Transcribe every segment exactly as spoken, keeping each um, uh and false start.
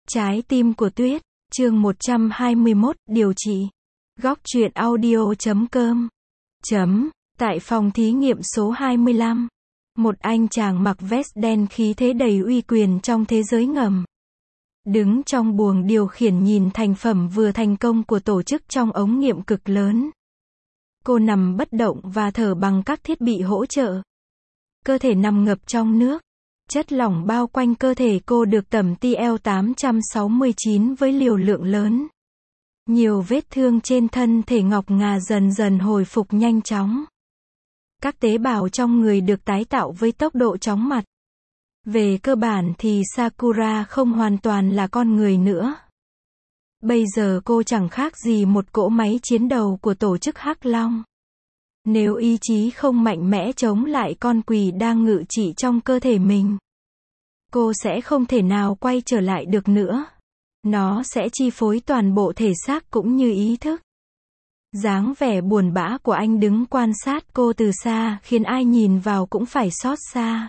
Trái tim của tuyết, chương một trăm hai mươi mốt, điều trị. Góc truyện audio chấm com. Chấm, tại phòng thí nghiệm số hai mươi lăm. Một anh chàng mặc vest đen khí thế đầy uy quyền trong thế giới ngầm. Đứng trong buồng điều khiển nhìn thành phẩm vừa thành công của tổ chức trong ống nghiệm cực lớn. Cô nằm bất động và thở bằng các thiết bị hỗ trợ. Cơ thể nằm ngập trong nước. Chất lỏng bao quanh cơ thể cô được tẩm T L tám trăm sáu mươi chín với liều lượng lớn. Nhiều vết thương trên thân thể ngọc ngà dần dần hồi phục nhanh chóng. Các tế bào trong người được tái tạo với tốc độ chóng mặt. Về cơ bản thì Sakura không hoàn toàn là con người nữa. Bây giờ cô chẳng khác gì một cỗ máy chiến đầu của tổ chức Hắc Long. Nếu ý chí không mạnh mẽ chống lại con quỷ đang ngự trị trong cơ thể mình, cô sẽ không thể nào quay trở lại được nữa. Nó sẽ chi phối toàn bộ thể xác cũng như ý thức. Dáng vẻ buồn bã của anh đứng quan sát cô từ xa khiến ai nhìn vào cũng phải xót xa.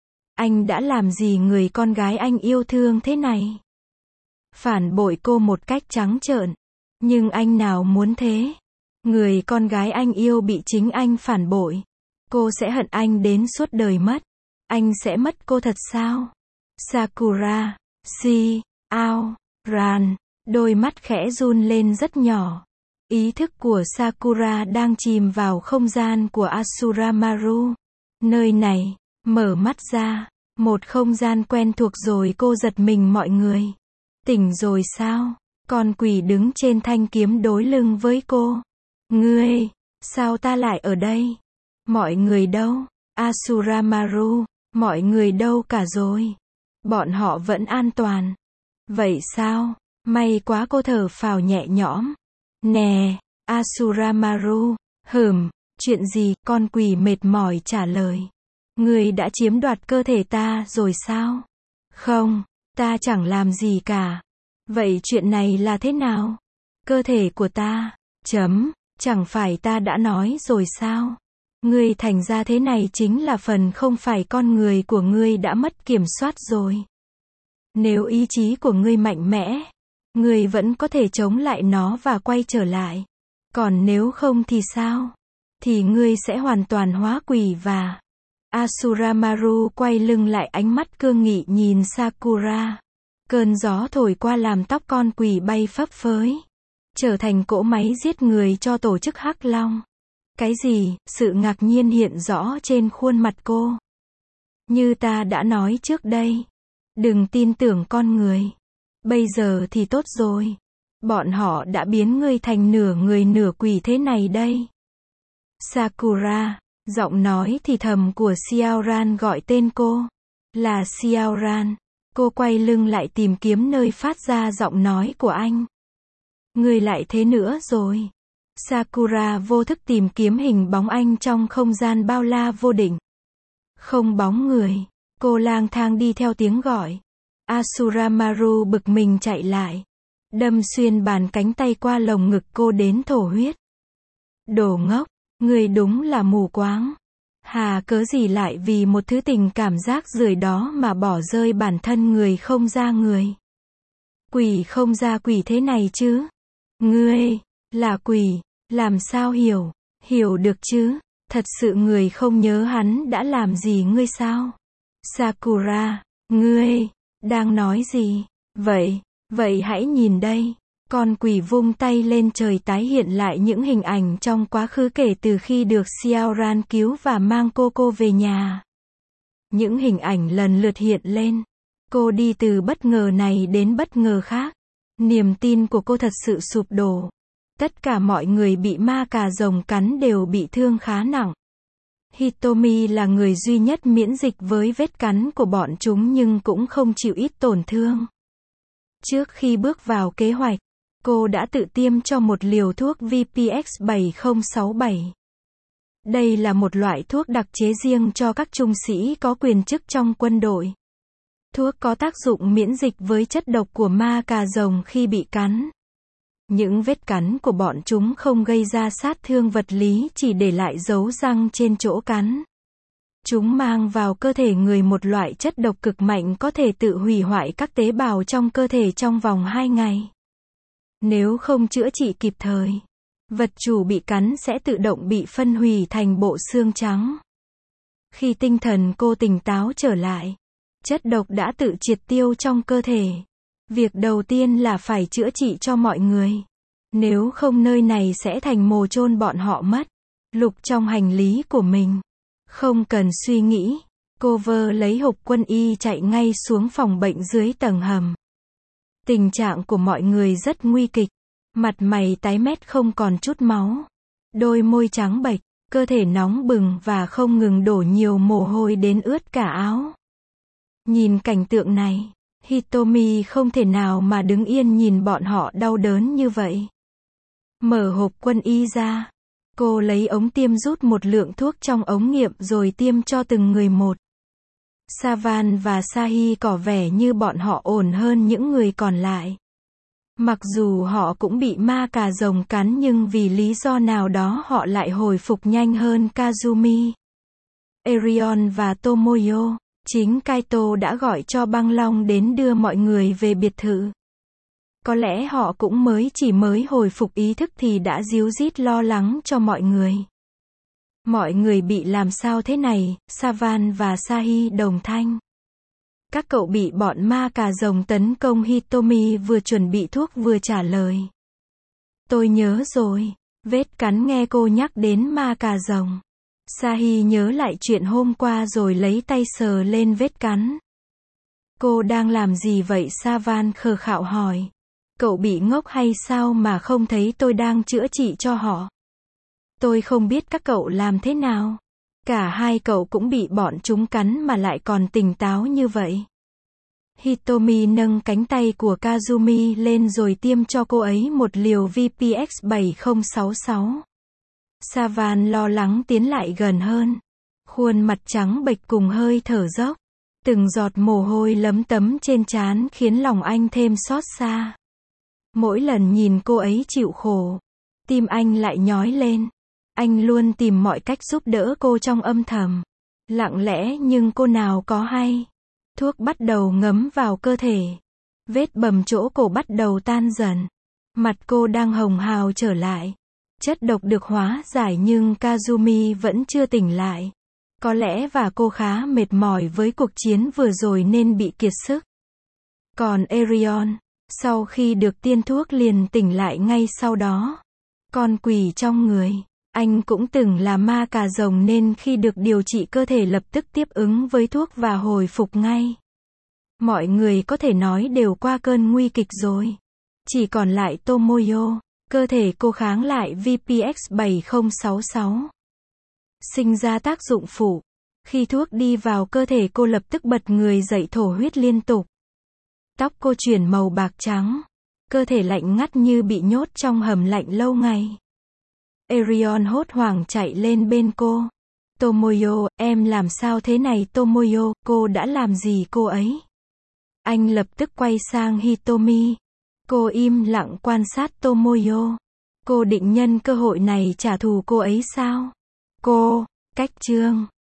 Anh đã làm gì người con gái anh yêu thương thế này? Phản bội cô một cách trắng trợn. Nhưng anh nào muốn thế? Người con gái anh yêu bị chính anh phản bội. Cô sẽ hận anh đến suốt đời mất. Anh sẽ mất cô thật sao? Sakura, si, ao, ran, đôi mắt khẽ run lên rất nhỏ. Ý thức của Sakura đang chìm vào không gian của Asuramaru. Nơi này, mở mắt ra, một không gian quen thuộc rồi cô giật mình mọi người. Tỉnh rồi sao? Con quỷ đứng trên thanh kiếm đối lưng với cô. Ngươi, sao ta lại ở đây? Mọi người đâu? Asuramaru, mọi người đâu cả rồi? Bọn họ vẫn an toàn. Vậy sao? May quá cô thở phào nhẹ nhõm. Nè, Asuramaru, hừm, chuyện gì? Con quỷ mệt mỏi trả lời. Ngươi đã chiếm đoạt cơ thể ta rồi sao? Không, ta chẳng làm gì cả. Vậy chuyện này là thế nào? Cơ thể của ta, chấm, chẳng phải ta đã nói rồi sao? Ngươi thành ra thế này chính là phần không phải con người của ngươi đã mất kiểm soát rồi. Nếu ý chí của ngươi mạnh mẽ, ngươi vẫn có thể chống lại nó và quay trở lại. Còn nếu không thì sao? Thì ngươi sẽ hoàn toàn hóa quỷ và... Asuramaru quay lưng lại, ánh mắt cương nghị nhìn Sakura. Cơn gió thổi qua làm tóc con quỷ bay phấp phới. Trở thành cỗ máy giết người cho tổ chức Hắc Long. Cái gì? Sự ngạc nhiên hiện rõ trên khuôn mặt cô. Như ta đã nói trước đây. Đừng tin tưởng con người. Bây giờ thì tốt rồi. Bọn họ đã biến ngươi thành nửa người nửa quỷ thế này đây. Sakura, giọng nói thì thầm của Xiaoran gọi tên cô. Là Xiaoran. Cô quay lưng lại tìm kiếm nơi phát ra giọng nói của anh. Ngươi lại thế nữa rồi. Sakura vô thức tìm kiếm hình bóng anh trong không gian bao la vô định. Không bóng người. Cô lang thang đi theo tiếng gọi. Asuramaru bực mình chạy lại. Đâm xuyên bàn cánh tay qua lồng ngực cô đến thổ huyết. Đồ ngốc, ngươi đúng là mù quáng. Hà cớ gì lại vì một thứ tình cảm rác rưởi đó mà bỏ rơi bản thân người không ra người. Quỷ không ra quỷ thế này chứ. Ngươi, là quỷ, làm sao hiểu, hiểu được chứ, thật sự người không nhớ hắn đã làm gì ngươi sao? Sakura, ngươi, đang nói gì? Vậy, vậy hãy nhìn đây. Con quỷ vung tay lên trời tái hiện lại những hình ảnh trong quá khứ kể từ khi được Xiaoran cứu và mang cô cô về nhà. Những hình ảnh lần lượt hiện lên. Cô đi từ bất ngờ này đến bất ngờ khác. Niềm tin của cô thật sự sụp đổ. Tất cả mọi người bị ma cà rồng cắn đều bị thương khá nặng. Hitomi là người duy nhất miễn dịch với vết cắn của bọn chúng nhưng cũng không chịu ít tổn thương. Trước khi bước vào kế hoạch, cô đã tự tiêm cho một liều thuốc V P X bảy không sáu bảy. Đây là một loại thuốc đặc chế riêng cho các trung sĩ có quyền chức trong quân đội. Thuốc có tác dụng miễn dịch với chất độc của ma cà rồng khi bị cắn. Những vết cắn của bọn chúng không gây ra sát thương vật lý, chỉ để lại dấu răng trên chỗ cắn. Chúng mang vào cơ thể người một loại chất độc cực mạnh có thể tự hủy hoại các tế bào trong cơ thể trong vòng hai ngày. Nếu không chữa trị kịp thời, vật chủ bị cắn sẽ tự động bị phân hủy thành bộ xương trắng. Khi tinh thần cô tỉnh táo trở lại, chất độc đã tự triệt tiêu trong cơ thể. Việc đầu tiên là phải chữa trị cho mọi người. Nếu không nơi này sẽ thành mồ chôn bọn họ mất. Lục trong hành lý của mình. Không cần suy nghĩ, cô vơ lấy hộp quân y chạy ngay xuống phòng bệnh dưới tầng hầm. Tình trạng của mọi người rất nguy kịch. Mặt mày tái mét không còn chút máu. Đôi môi trắng bệch, cơ thể nóng bừng và không ngừng đổ nhiều mồ hôi đến ướt cả áo. Nhìn cảnh tượng này, Hitomi không thể nào mà đứng yên nhìn bọn họ đau đớn như vậy. Mở hộp quân y ra. Cô lấy ống tiêm rút một lượng thuốc trong ống nghiệm rồi tiêm cho từng người một. Savan và Sahi có vẻ như bọn họ ổn hơn những người còn lại. Mặc dù họ cũng bị ma cà rồng cắn nhưng vì lý do nào đó họ lại hồi phục nhanh hơn Kazumi, Erion và Tomoyo. Chính Kaito đã gọi cho Băng Long đến đưa mọi người về biệt thự. Có lẽ họ cũng mới chỉ mới hồi phục ý thức thì đã díu dít lo lắng cho mọi người. Mọi người bị làm sao thế này? Savan và Sahi đồng thanh. Các cậu bị bọn ma cà rồng tấn công. Hitomi vừa chuẩn bị thuốc vừa trả lời. Tôi nhớ rồi. Vết cắn nghe cô nhắc đến ma cà rồng. Sahi nhớ lại chuyện hôm qua rồi lấy tay sờ lên vết cắn. Cô đang làm gì vậy? Savan khờ khạo hỏi. Cậu bị ngốc hay sao mà không thấy tôi đang chữa trị cho họ? Tôi không biết các cậu làm thế nào. Cả hai cậu cũng bị bọn chúng cắn mà lại còn tỉnh táo như vậy. Hitomi nâng cánh tay của Kazumi lên rồi tiêm cho cô ấy một liều V P X bảy không sáu sáu. Savan lo lắng tiến lại gần hơn. Khuôn mặt trắng bệch cùng hơi thở dốc. Từng giọt mồ hôi lấm tấm trên trán khiến lòng anh thêm xót xa. Mỗi lần nhìn cô ấy chịu khổ, tim anh lại nhói lên. Anh luôn tìm mọi cách giúp đỡ cô trong âm thầm. Lặng lẽ nhưng cô nào có hay. Thuốc bắt đầu ngấm vào cơ thể. Vết bầm chỗ cổ bắt đầu tan dần. Mặt cô đang hồng hào trở lại. Chất độc được hóa giải nhưng Kazumi vẫn chưa tỉnh lại. Có lẽ và cô khá mệt mỏi với cuộc chiến vừa rồi nên bị kiệt sức. Còn Erion, sau khi được tiêm thuốc liền tỉnh lại ngay sau đó. Con quỷ trong người. Anh cũng từng là ma cà rồng nên khi được điều trị cơ thể lập tức tiếp ứng với thuốc và hồi phục ngay. Mọi người có thể nói đều qua cơn nguy kịch rồi. Chỉ còn lại Tomoyo. Cơ thể cô kháng lại V P X bảy không sáu sáu. Sinh ra tác dụng phụ. Khi thuốc đi vào cơ thể cô lập tức bật người dậy thổ huyết liên tục. Tóc cô chuyển màu bạc trắng. Cơ thể lạnh ngắt như bị nhốt trong hầm lạnh lâu ngày. Erion hốt hoảng chạy lên bên cô. Tomoyo, em làm sao thế này? Tomoyo, cô đã làm gì cô ấy? Anh lập tức quay sang Hitomi. Cô im lặng quan sát Tomoyo. Cô định nhân cơ hội này trả thù cô ấy sao? Cô, cách chương